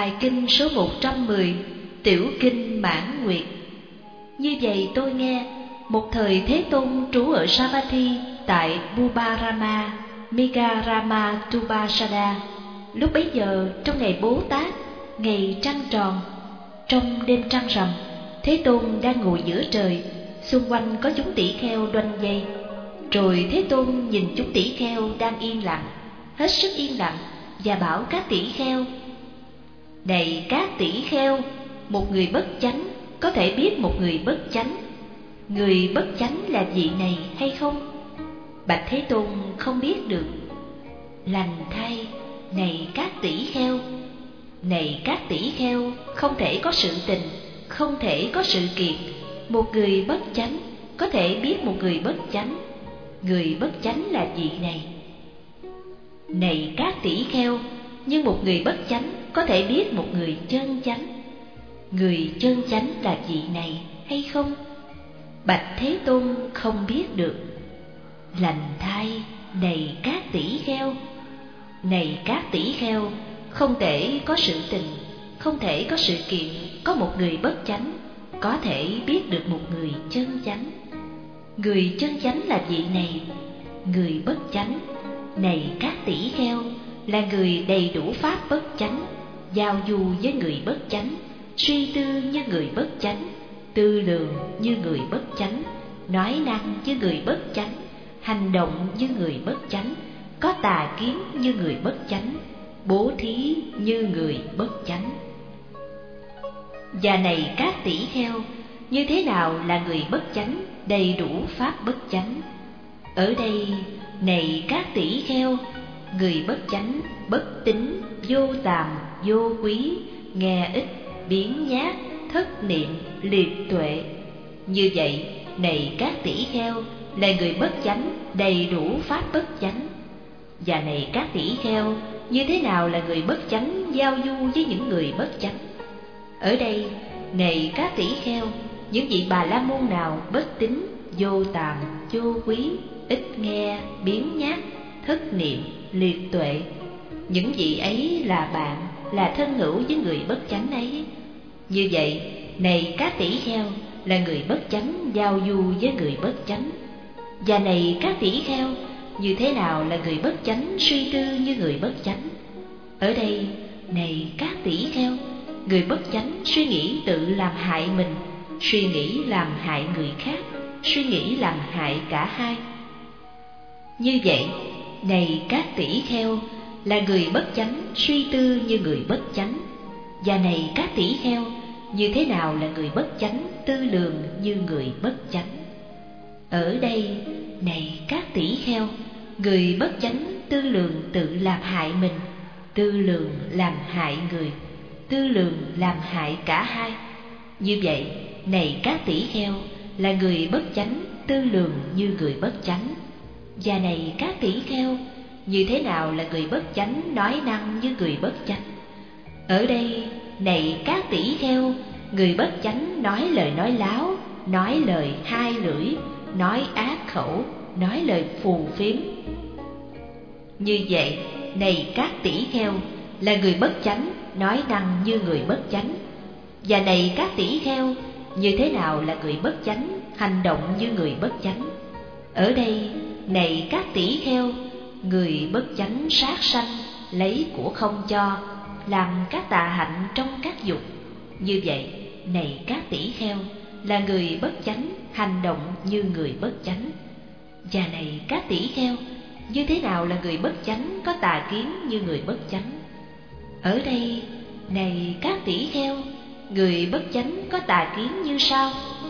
Bài kinh số 110, Tiểu kinh Mãn Nguyệt. Như vậy tôi nghe, một thời Thế Tôn trú ở Savatthi tại Bubarama, Migarama Tubasada. Lúc bấy giờ trong ngày Bố Tát, ngày trăng tròn, trong đêm trăng rằm, Thế Tôn đang ngồi giữa trời, xung quanh có chúng tỷ kheo đoanh vây. Rồi Thế Tôn nhìn chúng tỷ kheo đang yên lặng, hết sức yên lặng, và bảo các tỷ kheo: này các tỷ kheo, một người bất chánh có thể biết một người bất chánh. Người bất chánh là vị này hay không? Bạch Thế Tôn không biết được. Lành thay, này các tỷ kheo, này các tỷ kheo, không thể có sự tình, không thể có sự kiện. Một người bất chánh có thể biết một người bất chánh. Người bất chánh là vị này. Này các tỷ kheo, nhưng một người bất chánh có thể biết một người chân chánh. Người chân chánh là vị này hay không? Bạch Thế Tôn không biết được. Lành thay, này các tỷ kheo, này các tỷ kheo, không thể có sự tình, không thể có sự kiện. Có một người bất chánh có thể biết được một người chân chánh. Người chân chánh là vị này. Người bất chánh, này các tỷ kheo, là người đầy đủ pháp bất chánh, giao du với người bất chánh, suy tư như người bất chánh, tư lường như người bất chánh, nói năng như người bất chánh, hành động như người bất chánh, có tà kiến như người bất chánh, bố thí như người bất chánh. Và này các tỷ kheo, như thế nào là người bất chánh đầy đủ pháp bất chánh? Ở đây, này các tỷ kheo, người bất chánh, bất tín, vô tàm, vô quý, nghe ít, biếng nhác, thất niệm, liệt tuệ. Như vậy, này các tỷ kheo, là người bất chánh đầy đủ pháp bất chánh. Và này các tỷ kheo, như thế nào là người bất chánh giao du với những người bất chánh? Ở đây, này các tỷ kheo, những vị Bà La Môn nào bất tín, vô tàm, vô quý, ít nghe, biếng nhác, thất niệm, liệt tuệ, những vị ấy là bạn, là thân hữu với người bất chánh ấy. Như vậy, này các tỷ kheo, là người bất chánh giao du với người bất chánh. Và này các tỷ kheo, như thế nào là người bất chánh suy tư như người bất chánh? Ở đây, này các tỷ kheo, người bất chánh suy nghĩ tự làm hại mình, suy nghĩ làm hại người khác, suy nghĩ làm hại cả hai. Như vậy, này các tỷ kheo, là người bất chánh suy tư như người bất chánh. Và này các tỷ kheo, như thế nào là người bất chánh tư lường như người bất chánh? Ở đây, này các tỷ kheo, người bất chánh tư lường tự làm hại mình, tư lường làm hại người, tư lường làm hại cả hai. Như vậy, này các tỷ kheo, là người bất chánh tư lường như người bất chánh. Và này các tỷ kheo, như thế nào là người bất chánh nói năng như người bất chánh? Ở đây, này các tỷ kheo, người bất chánh nói lời nói láo, nói lời hai lưỡi, nói ác khẩu, nói lời phù phiếm. Như vậy, này các tỷ kheo, là người bất chánh nói năng như người bất chánh. Và này các tỷ kheo, như thế nào là người bất chánh hành động như người bất chánh? Ở đây, này các tỷ kheo, người bất chánh sát sanh, lấy của không cho, làm các tà hạnh trong các dục. Như vậy, này các tỷ kheo, là người bất chánh hành động như người bất chánh. Và này các tỷ kheo, như thế nào là người bất chánh có tà kiến như người bất chánh? Ở đây, này các tỷ kheo, người bất chánh có tà kiến như sau: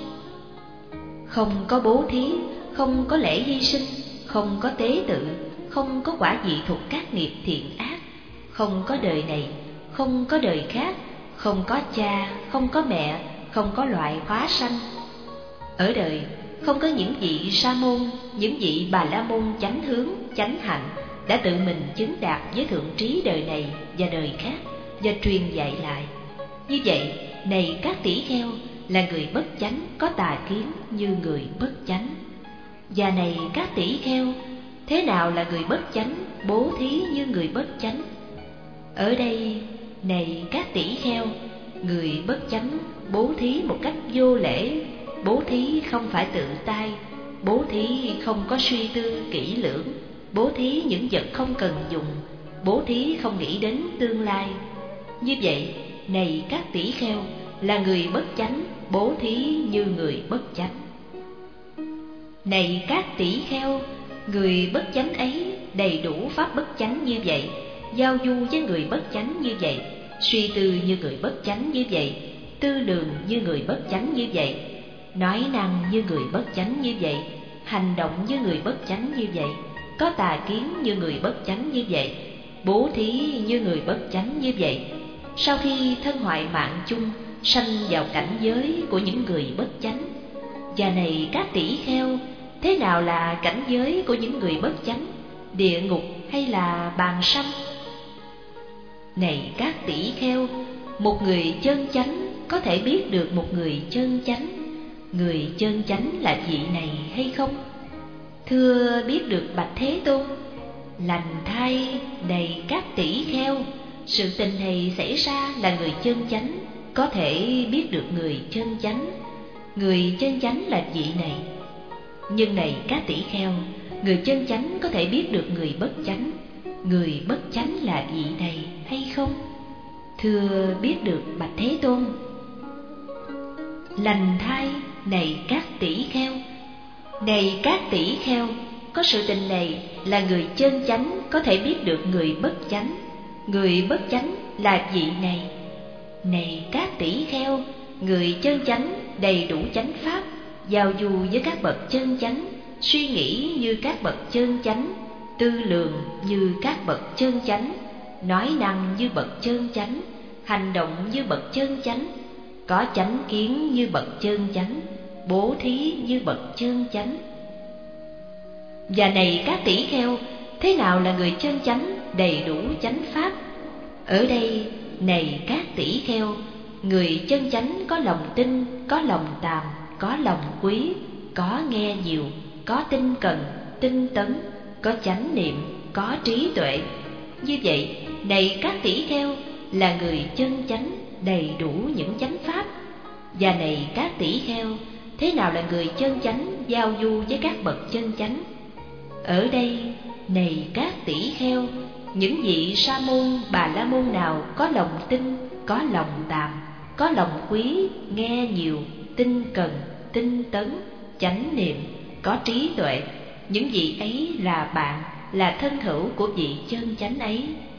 không có bố thí, không có lễ hy sinh, không có tế tự, không có quả vị thuộc các nghiệp thiện ác, không có đời này, không có đời khác, không có cha, không có mẹ, không có loại hóa sanh. Ở đời, không có những vị sa môn, những vị Bà La Môn chánh hướng, chánh hạnh đã tự mình chứng đạt với thượng trí đời này và đời khác, và truyền dạy lại. Như vậy, này các tỷ kheo, là người bất chánh có tà kiến như người bất chánh. Và này các tỷ kheo, thế nào là người bất chánh bố thí như người bất chánh? Ở đây, này các tỷ kheo, người bất chánh bố thí một cách vô lễ, bố thí không phải tự tay, bố thí không có suy tư kỹ lưỡng, bố thí những vật không cần dùng, bố thí không nghĩ đến tương lai. Như vậy, này các tỷ kheo, là người bất chánh bố thí như người bất chánh. Này các tỷ kheo, người bất chánh ấy đầy đủ pháp bất chánh như vậy, giao du với người bất chánh như vậy, suy tư như người bất chánh như vậy, tư lường như người bất chánh như vậy, nói năng như người bất chánh như vậy, hành động như người bất chánh như vậy, có tà kiến như người bất chánh như vậy, bố thí như người bất chánh như vậy. Sau khi thân hoại mạng chung, sanh vào cảnh giới của những người bất chánh. Và này các tỷ kheo, thế nào là cảnh giới của những người bất chánh? Địa ngục hay là bàn sanh? Này các tỷ kheo, một người chân chánh có thể biết được một người chân chánh. Người chân chánh là vị này hay không? Thưa biết được bạch Thế Tôn. Lành thay, này các tỷ kheo, sự tình này xảy ra là người chân chánh có thể biết được người chân chánh. Người chân chánh là vị này. Nhưng này các tỷ kheo, người chân chánh có thể biết được người bất chánh. Người bất chánh là vị này hay không? Thưa biết được bạch Thế Tôn. Lành thay, này các tỷ kheo. Này các tỷ kheo, có sự tình này là người chân chánh có thể biết được người bất chánh. Người bất chánh là vị này. Này các tỷ kheo, người chân chánh đầy đủ chánh pháp, giao du với các bậc chân chánh, suy nghĩ như các bậc chân chánh, tư lường như các bậc chân chánh, nói năng như bậc chân chánh, hành động như bậc chân chánh, có chánh kiến như bậc chân chánh, bố thí như bậc chân chánh. Và này các tỷ kheo, thế nào là người chân chánh đầy đủ chánh pháp? Ở đây, này các tỷ kheo, người chân chánh có lòng tin, có lòng tàm, có lòng quý, có nghe nhiều, có tinh cần, tinh tấn, có chánh niệm, có trí tuệ. Như vậy, này các tỷ kheo, là người chân chánh đầy đủ những chánh pháp. Và này các tỷ kheo, thế nào là người chân chánh giao du với các bậc chân chánh? Ở đây, này các tỷ kheo, những vị sa môn, bà la môn nào có lòng tin, có lòng tàm, có lòng quý, nghe nhiều, tinh cần, tinh tấn, chánh niệm, có trí tuệ, những vị ấy là bạn, là thân hữu của vị chân chánh ấy.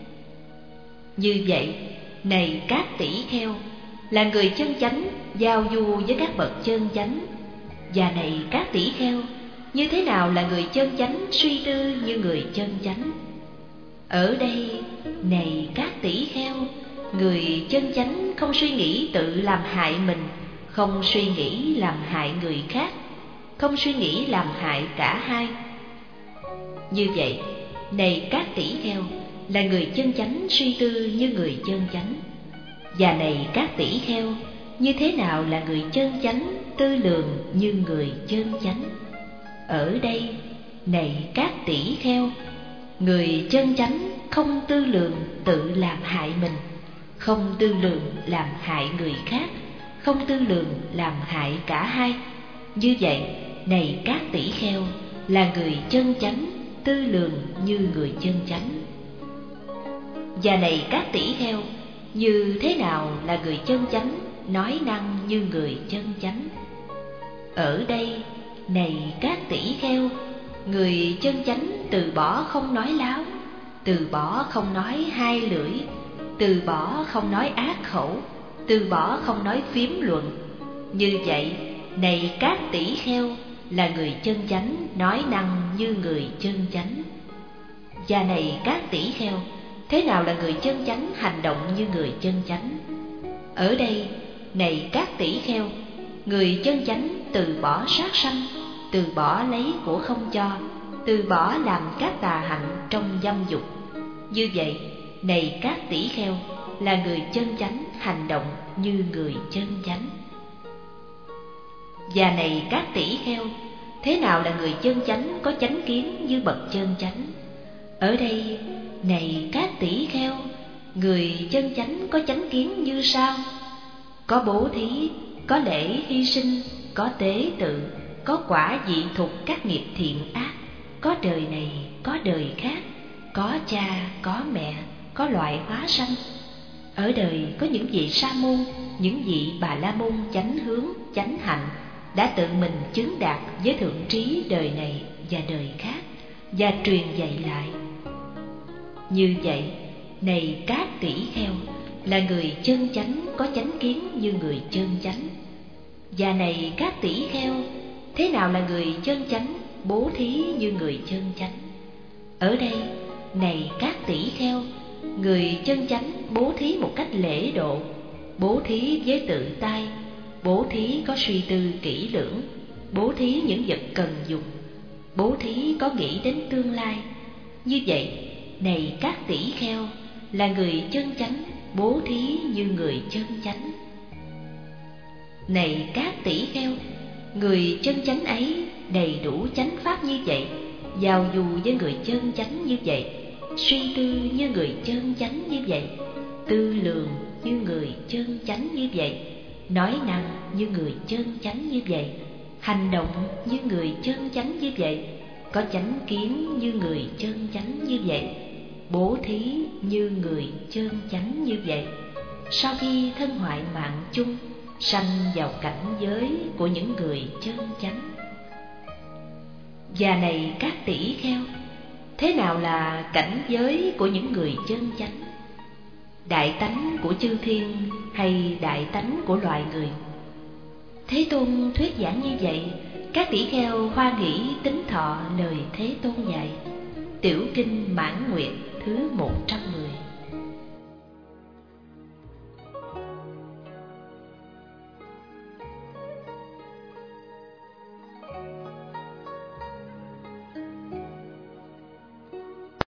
Như vậy, này các tỷ kheo, là người chân chánh giao du với các bậc chân chánh. Và này các tỷ kheo, như thế nào là người chân chánh suy tư như người chân chánh? Ở đây, này các tỷ kheo, người chân chánh không suy nghĩ tự làm hại mình, không suy nghĩ làm hại người khác, không suy nghĩ làm hại cả hai. Như vậy, này các tỷ kheo, là người chân chánh suy tư như người chân chánh. Và này các tỷ kheo, như thế nào là người chân chánh tư lường như người chân chánh? Ở đây, này các tỷ kheo, người chân chánh không tư lường tự làm hại mình, không tư lường làm hại người khác, không tư lường làm hại cả hai. Như vậy, này các tỷ kheo, là người chân chánh tư lường như người chân chánh. Và này các tỷ kheo, như thế nào là người chân chánh nói năng như người chân chánh? Ở đây, này các tỷ kheo, người chân chánh từ bỏ không nói láo, từ bỏ không nói hai lưỡi, từ bỏ không nói ác khẩu, từ bỏ không nói phiếm luận. Như vậy, này các tỷ kheo, là người chân chánh nói năng như người chân chánh. Và này các tỷ kheo, thế nào là người chân chánh hành động như người chân chánh? Ở đây, này các tỷ kheo, người chân chánh từ bỏ sát sanh, từ bỏ lấy của không cho, từ bỏ làm các tà hạnh trong dâm dục. Như vậy, này các tỷ kheo, là người chân chánh hành động như người chân chánh. Và này các tỷ kheo, thế nào là người chân chánh có chánh kiến như bậc chân chánh? Ở đây, này các tỷ kheo, người chân chánh có chánh kiến như sau: có bố thí, có lễ hy sinh, có tế tự, có quả dị thục các nghiệp thiện ác, có đời này, có đời khác, có cha, có mẹ, có loại hóa sanh. Ở đời có những vị sa môn, những vị bà la môn chánh hướng, chánh hạnh đã tự mình chứng đạt với thượng trí đời này và đời khác, và truyền dạy lại. Như vậy, này các tỷ kheo, là người chân chánh có chánh kiến như người chân chánh. Và này các tỷ kheo, thế nào là người chân chánh bố thí như người chân chánh? Ở đây, này các tỷ kheo, người chân chánh bố thí một cách lễ độ, bố thí với tự tay, bố thí có suy tư kỹ lưỡng, bố thí những vật cần dùng, bố thí có nghĩ đến tương lai. Như vậy, này các tỷ kheo, là người chân chánh bố thí như người chân chánh. Này các tỷ kheo, người chân chánh ấy đầy đủ chánh pháp như vậy, giao du với người chân chánh như vậy, suy tư như người chân chánh như vậy, tư lường như người chân chánh như vậy, nói năng như người chân chánh như vậy, hành động như người chân chánh như vậy, có chánh kiến như người chân chánh như vậy, bố thí như người chân chánh như vậy. Sau khi thân hoại mạng chung, sanh vào cảnh giới của những người chân chánh. Và này các tỷ kheo, thế nào là cảnh giới của những người chân chánh? Đại tánh của chư thiên hay đại tánh của loài người? Thế Tôn thuyết giảng như vậy, các tỷ kheo hoan hỷ tín thọ lời Thế Tôn dạy. Tiểu kinh Mãn Nguyệt thứ 110.